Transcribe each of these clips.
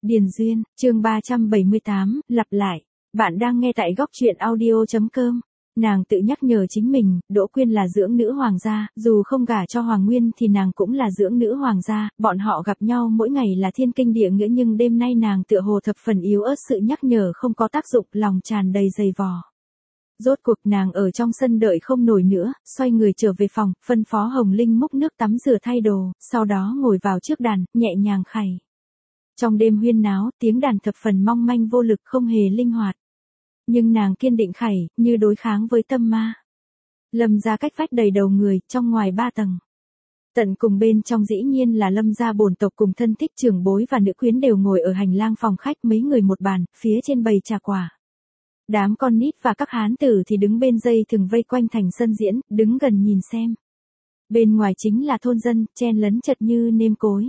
Điền Duyên, chương 378, lặp lại. Bạn đang nghe tại góc truyện audio.com. Nàng tự nhắc nhở chính mình, Đỗ Quyên là dưỡng nữ hoàng gia, dù không gả cho Hoàng Nguyên thì nàng cũng là dưỡng nữ hoàng gia, bọn họ gặp nhau mỗi ngày là thiên kinh địa nghĩa, nhưng đêm nay nàng tựa hồ thập phần yếu ớt, sự nhắc nhở không có tác dụng, lòng tràn đầy dày vò. Rốt cuộc nàng ở trong sân đợi không nổi nữa, xoay người trở về phòng, phân phó Hồng Linh múc nước tắm rửa thay đồ, sau đó ngồi vào trước đàn, nhẹ nhàng khày. Trong đêm huyên náo, tiếng đàn thập phần mong manh vô lực, không hề linh hoạt. Nhưng nàng kiên định khẩy, như đối kháng với tâm ma. Lâm gia cách vách đầy đầu người, trong ngoài 3 tầng. Tận cùng bên trong dĩ nhiên là Lâm gia bổn tộc cùng thân thích trưởng bối và nữ quyến đều ngồi ở hành lang phòng khách, mấy người một bàn, phía trên bày trà quả. Đám con nít và các hán tử thì đứng bên dây thừng vây quanh thành sân diễn, đứng gần nhìn xem. Bên ngoài chính là thôn dân, chen lấn chật như nêm cối.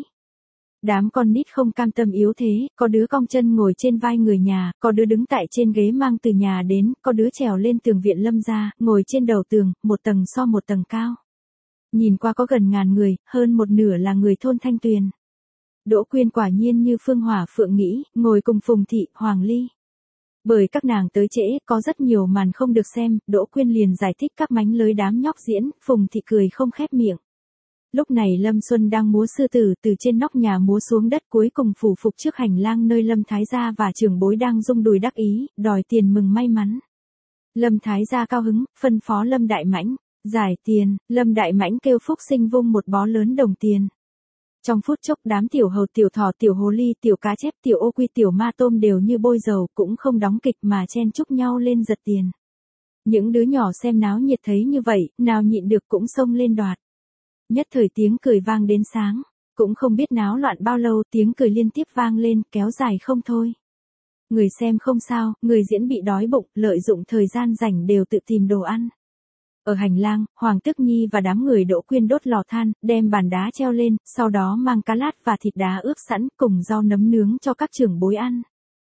Đám con nít không cam tâm yếu thế, có đứa cong chân ngồi trên vai người nhà, có đứa đứng tại trên ghế mang từ nhà đến, có đứa trèo lên tường viện Lâm gia, ngồi trên đầu tường, một tầng so một tầng cao. Nhìn qua có gần ngàn người, hơn một nửa là người thôn Thanh Tuyền. Đỗ Quyên quả nhiên như Phương Hỏa Phượng nghĩ, ngồi cùng Phùng Thị, Hoàng Ly. Bởi các nàng tới trễ, có rất nhiều màn không được xem, Đỗ Quyên liền giải thích các mánh lới đám nhóc diễn, Phùng Thị cười không khép miệng. Lúc này Lâm Xuân đang múa sư tử từ trên nóc nhà múa xuống đất, cuối cùng phủ phục trước hành lang nơi Lâm Thái gia và trưởng bối đang rung đùi đắc ý, đòi tiền mừng may mắn. Lâm Thái gia cao hứng, phân phó Lâm Đại Mãnh, giải tiền, Lâm Đại Mãnh kêu Phúc Sinh vung một bó lớn đồng tiền. Trong phút chốc đám tiểu hầu, tiểu thỏ, tiểu hồ ly, tiểu cá chép, tiểu ô quy, tiểu ma tôm đều như bôi dầu, cũng không đóng kịch mà chen chúc nhau lên giật tiền. Những đứa nhỏ xem náo nhiệt thấy như vậy, nào nhịn được cũng xông lên đoạt. Nhất thời tiếng cười vang đến sáng, cũng không biết náo loạn bao lâu, tiếng cười liên tiếp vang lên, kéo dài không thôi. Người xem không sao, người diễn bị đói bụng, lợi dụng thời gian rảnh đều tự tìm đồ ăn. Ở hành lang, Hoàng Tước Nhi và đám người Đỗ Quyên đốt lò than, đem bàn đá treo lên, sau đó mang cá lát và thịt đá ướp sẵn cùng rau nấm nướng cho các trưởng bối ăn.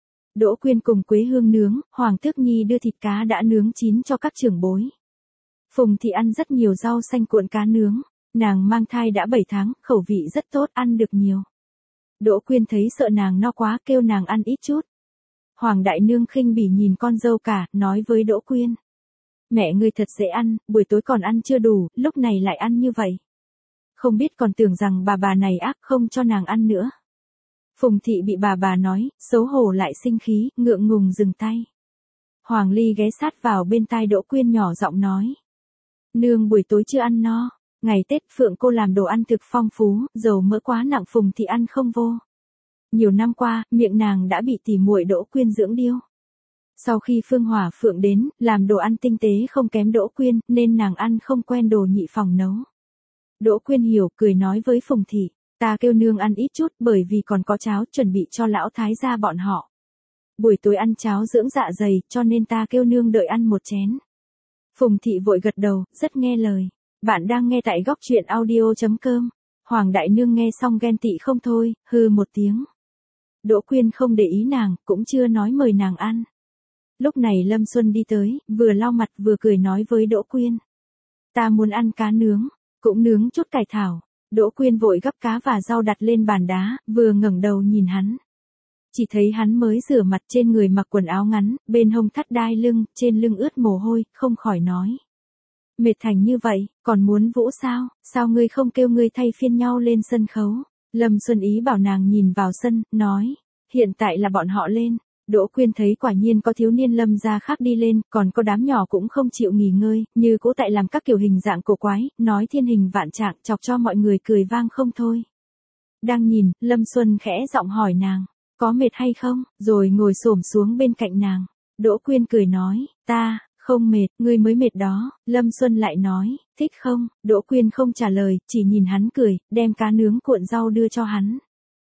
Đỗ Quyên cùng Quế Hương nướng, Hoàng Tước Nhi đưa thịt cá đã nướng chín cho các trưởng bối. Phùng Thị ăn rất nhiều rau xanh cuộn cá nướng. Nàng mang thai đã 7 tháng, khẩu vị rất tốt, ăn được nhiều. Đỗ Quyên thấy sợ nàng no quá, kêu nàng ăn ít chút. Hoàng đại nương khinh bỉ nhìn con dâu cả, nói với Đỗ Quyên. Mẹ ngươi thật dễ ăn, buổi tối còn ăn chưa đủ, lúc này lại ăn như vậy. Không biết còn tưởng rằng bà này ác không cho nàng ăn nữa. Phùng Thị bị bà nói, xấu hổ lại sinh khí, ngượng ngùng dừng tay. Hoàng Ly ghé sát vào bên tai Đỗ Quyên nhỏ giọng nói. Nương buổi tối chưa ăn no. Ngày Tết Phượng cô làm đồ ăn thực phong phú, dầu mỡ quá nặng Phùng Thị ăn không vô. Nhiều năm qua, miệng nàng đã bị tỉ muội Đỗ Quyên dưỡng điêu. Sau khi Phương Hỏa Phượng đến, làm đồ ăn tinh tế không kém Đỗ Quyên, nên nàng ăn không quen đồ nhị phòng nấu. Đỗ Quyên hiểu, cười nói với Phùng Thị, ta kêu nương ăn ít chút bởi vì còn có cháo chuẩn bị cho lão thái gia bọn họ. Buổi tối ăn cháo dưỡng dạ dày, cho nên ta kêu nương đợi ăn một chén. Phùng Thị vội gật đầu, rất nghe lời. Bạn đang nghe tại góc truyện audio.com. Hoàng đại nương nghe xong ghen tị không thôi, hừ một tiếng. Đỗ Quyên không để ý nàng, cũng chưa nói mời nàng ăn. Lúc này Lâm Xuân đi tới, vừa lau mặt vừa cười nói với Đỗ Quyên. Ta muốn ăn cá nướng, cũng nướng chút cải thảo. Đỗ Quyên vội gắp cá và rau đặt lên bàn đá, vừa ngẩng đầu nhìn hắn. Chỉ thấy hắn mới rửa mặt, trên người mặc quần áo ngắn, bên hông thắt đai lưng, trên lưng ướt mồ hôi, không khỏi nói. Mệt thành như vậy, còn muốn vũ sao, sao ngươi không kêu ngươi thay phiên nhau lên sân khấu? Lâm Xuân Ý bảo nàng nhìn vào sân, nói, hiện tại là bọn họ lên. Đỗ Quyên thấy quả nhiên có thiếu niên Lâm gia khác đi lên, còn có đám nhỏ cũng không chịu nghỉ ngơi, như cũ tại làm các kiểu hình dạng cổ quái, nói thiên hình vạn trạng, chọc cho mọi người cười vang không thôi. Đang nhìn, Lâm Xuân khẽ giọng hỏi nàng, có mệt hay không, rồi ngồi xổm xuống bên cạnh nàng. Đỗ Quyên cười nói, ta không mệt, ngươi mới mệt đó. Lâm Xuân lại nói, thích không? Đỗ Quyên không trả lời, chỉ nhìn hắn cười, đem cá nướng cuộn rau đưa cho hắn.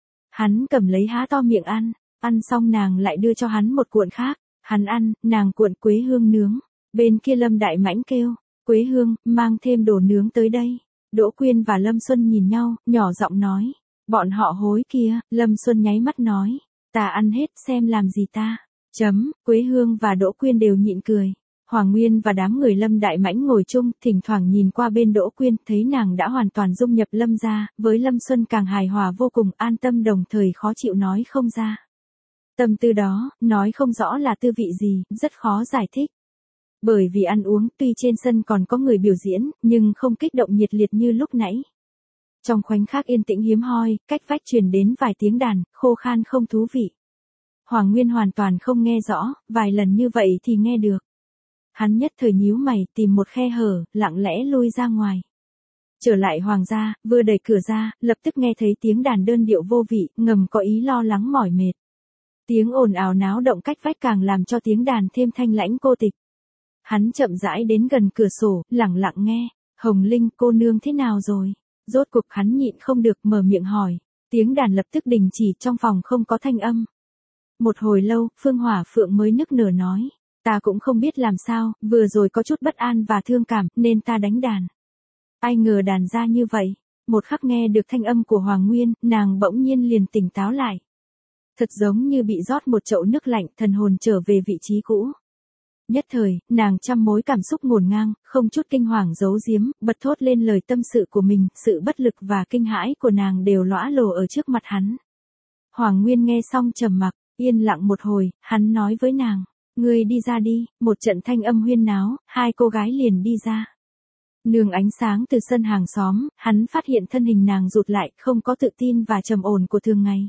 Hắn cầm lấy há to miệng ăn xong nàng lại đưa cho hắn một cuộn khác. Hắn ăn, nàng cuộn Quế Hương nướng. Bên kia Lâm Đại Mãnh kêu, Quế Hương, mang thêm đồ nướng tới đây. Đỗ Quyên và Lâm Xuân nhìn nhau, nhỏ giọng nói, bọn họ hối kia. Lâm Xuân nháy mắt nói, ta ăn hết xem làm gì ta. Quế Hương và Đỗ Quyên đều nhịn cười. Hoàng Nguyên và đám người Lâm Đại Mãnh ngồi chung, thỉnh thoảng nhìn qua bên Đỗ Quyên, thấy nàng đã hoàn toàn dung nhập Lâm gia, với Lâm Xuân càng hài hòa vô cùng, an tâm đồng thời khó chịu nói không ra. Tâm tư đó, nói không rõ là tư vị gì, rất khó giải thích. Bởi vì ăn uống, tuy trên sân còn có người biểu diễn, nhưng không kích động nhiệt liệt như lúc nãy. Trong khoảnh khắc yên tĩnh hiếm hoi, cách vách truyền đến vài tiếng đàn, khô khan không thú vị. Hoàng Nguyên hoàn toàn không nghe rõ, vài lần như vậy thì nghe được. Hắn nhất thời nhíu mày, tìm một khe hở, lặng lẽ lui ra ngoài. Trở lại Hoàng gia, vừa đẩy cửa ra, lập tức nghe thấy tiếng đàn đơn điệu vô vị, ngầm có ý lo lắng mỏi mệt. Tiếng ồn ào náo động cách vách càng làm cho tiếng đàn thêm thanh lãnh cô tịch. Hắn chậm rãi đến gần cửa sổ, lặng lặng nghe. Hồng Linh, cô nương thế nào rồi? Rốt cuộc hắn nhịn không được mở miệng hỏi. Tiếng đàn lập tức đình chỉ, trong phòng không có thanh âm. Một hồi lâu, Phương Hỏa Phượng mới nức nở nói. Ta cũng không biết làm sao, vừa rồi có chút bất an và thương cảm, nên ta đánh đàn. Ai ngờ đàn ra như vậy. Một khắc nghe được thanh âm của Hoàng Nguyên, nàng bỗng nhiên liền tỉnh táo lại. Thật giống như bị rót một chậu nước lạnh, thần hồn trở về vị trí cũ. Nhất thời, nàng trăm mối cảm xúc ngổn ngang, không chút kinh hoàng giấu giếm, bật thốt lên lời tâm sự của mình, sự bất lực và kinh hãi của nàng đều lõa lồ ở trước mặt hắn. Hoàng Nguyên nghe xong trầm mặc, yên lặng một hồi, hắn nói với nàng, ngươi đi ra đi. Một trận thanh âm huyên náo, hai cô gái liền đi ra. Nương ánh sáng từ sân hàng xóm, hắn phát hiện thân hình nàng rụt lại, không có tự tin và trầm ổn của thường ngày.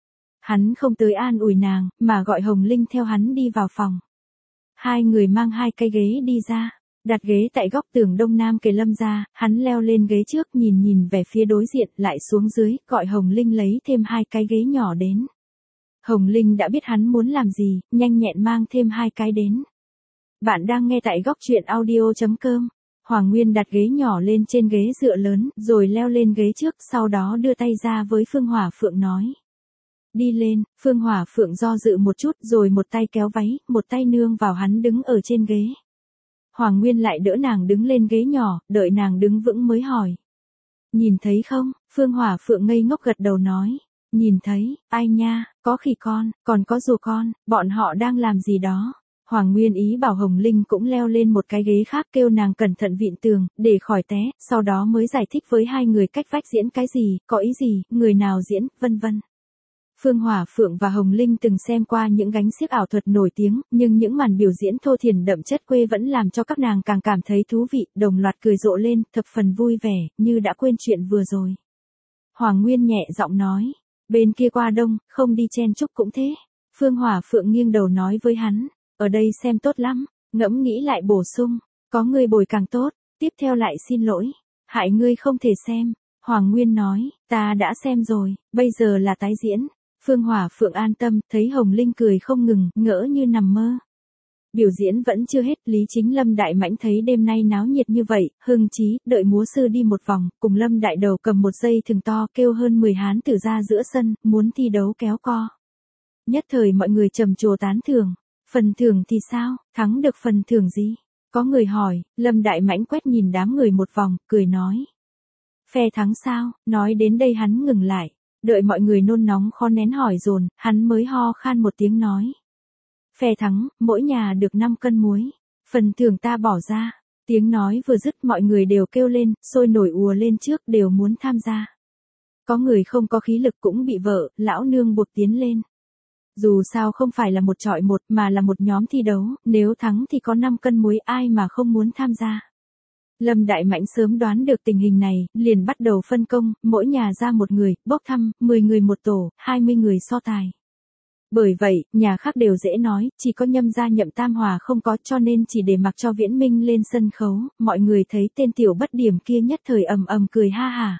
Hắn không tới an ủi nàng, mà gọi Hồng Linh theo hắn đi vào phòng. Hai người mang hai cái ghế đi ra, đặt ghế tại góc tường đông nam kề Lâm ra, hắn leo lên ghế trước nhìn về phía đối diện, lại xuống dưới, gọi Hồng Linh lấy thêm hai cái ghế nhỏ đến. Hồng Linh đã biết hắn muốn làm gì, nhanh nhẹn mang thêm hai cái đến. Bạn đang nghe tại góc truyện audio.com. Hoàng Nguyên đặt ghế nhỏ lên trên ghế dựa lớn, rồi leo lên ghế trước, sau đó đưa tay ra với Phương Hỏa Phượng nói. Đi lên. Phương Hỏa Phượng do dự một chút rồi một tay kéo váy, một tay nương vào hắn đứng ở trên ghế. Hoàng Nguyên lại đỡ nàng đứng lên ghế nhỏ, đợi nàng đứng vững mới hỏi. Nhìn thấy không? Phương Hỏa Phượng ngây ngốc gật đầu nói. Nhìn thấy. Ai nha, có khỉ con, còn có rùa con, bọn họ đang làm gì đó. Hoàng Nguyên ý bảo Hồng Linh cũng leo lên một cái ghế khác, kêu nàng cẩn thận vịn tường, để khỏi té, sau đó mới giải thích với hai người cách vách diễn cái gì, có ý gì, người nào diễn, vân vân. Phương Hỏa Phượng và Hồng Linh từng xem qua những gánh xiếc ảo thuật nổi tiếng, nhưng những màn biểu diễn thô thiển đậm chất quê vẫn làm cho các nàng càng cảm thấy thú vị, đồng loạt cười rộ lên, thập phần vui vẻ, như đã quên chuyện vừa rồi. Hoàng Nguyên nhẹ giọng nói, bên kia qua đông, không đi chen chúc cũng thế. Phương Hỏa Phượng nghiêng đầu nói với hắn, ở đây xem tốt lắm, ngẫm nghĩ lại bổ sung, có người bồi càng tốt, tiếp theo lại xin lỗi, hại ngươi không thể xem. Hoàng Nguyên nói, ta đã xem rồi, bây giờ là tái diễn. Phương Hỏa Phượng an tâm, thấy Hồng Linh cười không ngừng, ngỡ như nằm mơ. Biểu diễn vẫn chưa hết, Lý Chính Lâm Đại Mãnh thấy đêm nay náo nhiệt như vậy, hưng chí, đợi múa sư đi một vòng, cùng Lâm Đại Đầu cầm một dây thừng to kêu hơn 10 hán tử ra giữa sân, muốn thi đấu kéo co. Nhất thời mọi người trầm trồ tán thưởng. Phần thưởng thì sao, thắng được phần thưởng gì? Có người hỏi, Lâm Đại Mãnh quét nhìn đám người một vòng, cười nói. Phe thắng sao? Nói đến đây hắn ngừng lại. Đợi mọi người nôn nóng khó nén hỏi dồn, hắn mới ho khan một tiếng nói. Phe thắng, mỗi nhà được 5 cân muối. Phần thưởng ta bỏ ra. Tiếng nói vừa dứt mọi người đều kêu lên, sôi nổi ùa lên trước đều muốn tham gia. Có người không có khí lực cũng bị vợ, lão nương buộc tiến lên. Dù sao không phải là một chọi một mà là một nhóm thi đấu, nếu thắng thì có 5 cân muối, ai mà không muốn tham gia. Lâm Đại Mãnh sớm đoán được tình hình này, liền bắt đầu phân công, mỗi nhà ra một người, bốc thăm, 10 người một tổ, 20 người so tài. Bởi vậy, nhà khác đều dễ nói, chỉ có Nhâm gia Nhậm Tam Hòa không có, cho nên chỉ để mặc cho Viễn Minh lên sân khấu, mọi người thấy tên tiểu bất điểm kia nhất thời ầm ầm cười ha hả.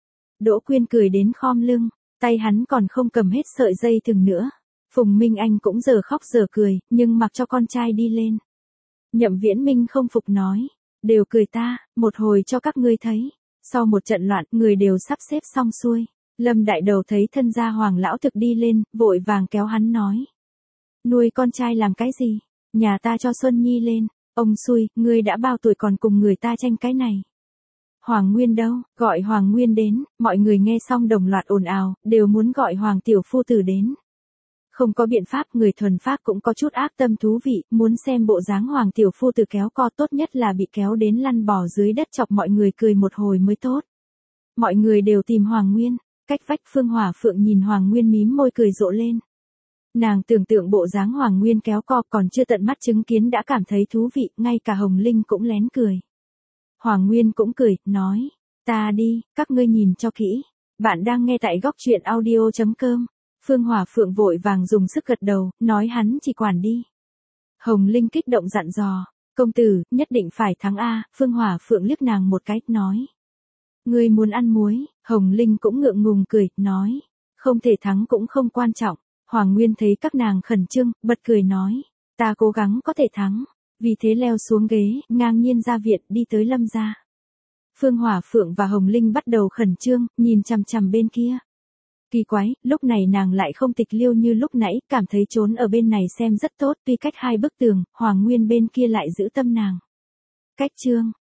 Đỗ Quyên cười đến khom lưng, tay hắn còn không cầm hết sợi dây thừng nữa. Phùng Minh Anh cũng giờ khóc giờ cười, nhưng mặc cho con trai đi lên. Nhậm Viễn Minh không phục nói, đều cười ta, một hồi cho các ngươi thấy. Sau một trận loạn, người đều sắp xếp xong xuôi. Lâm Đại Đầu thấy thân gia Hoàng lão thực đi lên, vội vàng kéo hắn nói. Nuôi con trai làm cái gì? Nhà ta cho Xuân Nhi lên. Ông xui, ngươi đã bao tuổi còn cùng người ta tranh cái này. Hoàng Nguyên đâu? Gọi Hoàng Nguyên đến. Mọi người nghe xong đồng loạt ồn ào, đều muốn gọi Hoàng tiểu phu tử đến. Không có biện pháp, người thuần phác cũng có chút ác tâm thú vị, muốn xem bộ dáng Hoàng tiểu phu tử kéo co, tốt nhất là bị kéo đến lăn bò dưới đất chọc mọi người cười một hồi mới tốt. Mọi người đều tìm Hoàng Nguyên, cách vách Phương Hỏa Phượng nhìn Hoàng Nguyên mím môi cười rộ lên. Nàng tưởng tượng bộ dáng Hoàng Nguyên kéo co còn chưa tận mắt chứng kiến đã cảm thấy thú vị, ngay cả Hồng Linh cũng lén cười. Hoàng Nguyên cũng cười, nói, ta đi, các ngươi nhìn cho kỹ. Bạn đang nghe tại góc truyện audio.com. Phương Hỏa Phượng vội vàng dùng sức gật đầu, nói hắn chỉ quản đi. Hồng Linh kích động dặn dò, công tử, nhất định phải thắng a. Phương Hỏa Phượng liếc nàng một cái, nói. Ngươi muốn ăn muối, Hồng Linh cũng ngượng ngùng cười, nói. Không thể thắng cũng không quan trọng. Hoàng Nguyên thấy các nàng khẩn trương, bật cười nói. Ta cố gắng có thể thắng. Vì thế leo xuống ghế, ngang nhiên ra viện đi tới Lâm gia. Phương Hỏa Phượng và Hồng Linh bắt đầu khẩn trương, nhìn chằm chằm bên kia. Kỳ quái, lúc này nàng lại không tịch liêu như lúc nãy, cảm thấy trốn ở bên này xem rất tốt, tuy cách 2 bức tường, Hoàng Nguyên bên kia lại giữ tâm nàng. Cách chương